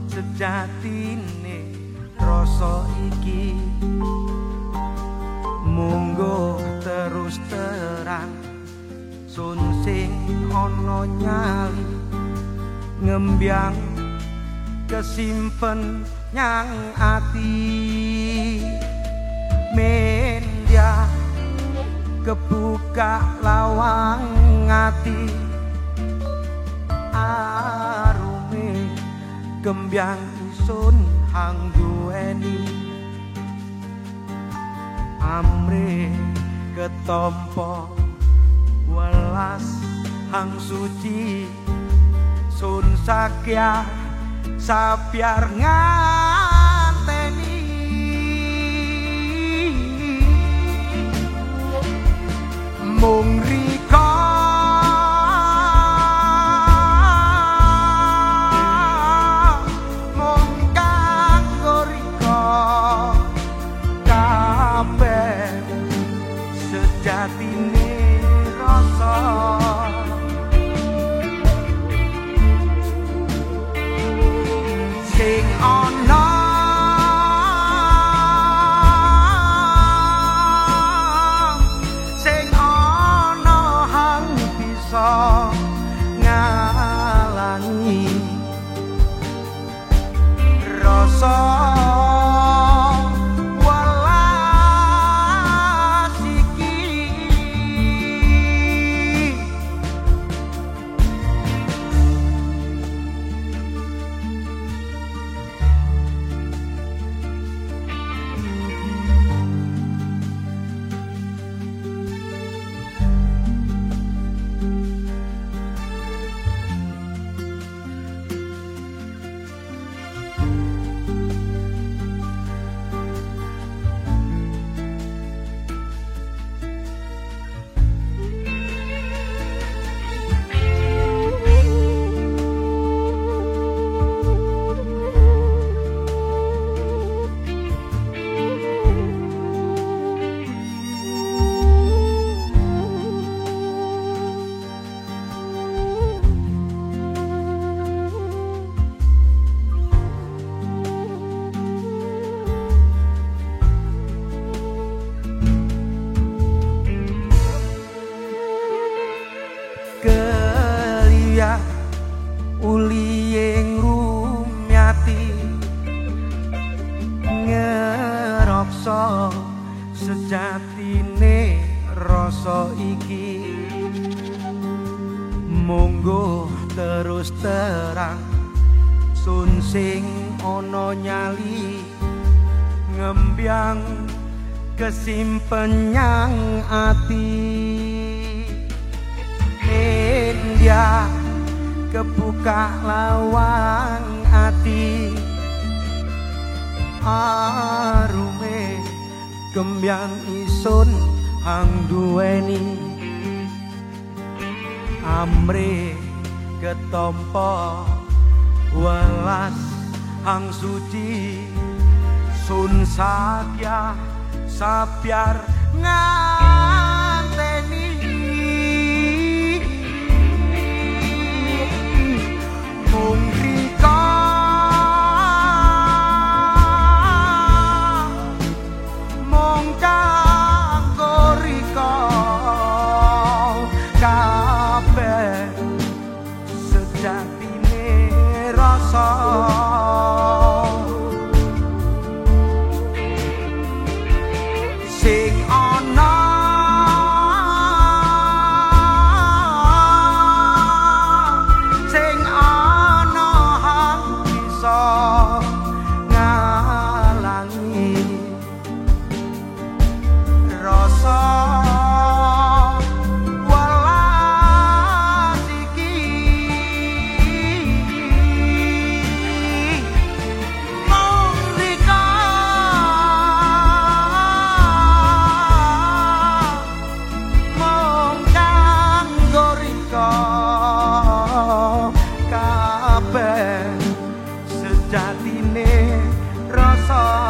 sejatine rasa iki munggo terus terang sun sing ana nyali ngembyang kesimpen nyang ati mendia kebuka lawang ati arume gembyang isun hang duweni amre ketompo welas hang suci sun sakya sabiar nganteni mung rika mung kanggo rika kabeh sejatine rasa sing ana sing ana hang bisa ngalangi rasa welas iki kelia uliyeng rumyati ngerokso sejatine rasa iki monggo terus terang sun sing ana nyali ngembyang kesimpen nyang ati dia kebuka lawang ati arume gembyang isun hang duweni amre ketompo welas hang suci sun sakya sabiar nganteni mung rika mung kanggo rika kabeh sejatine rasa sing ana ngalangi rasa welas iki mung rika mung kanggo rika kabeh sejatine rasa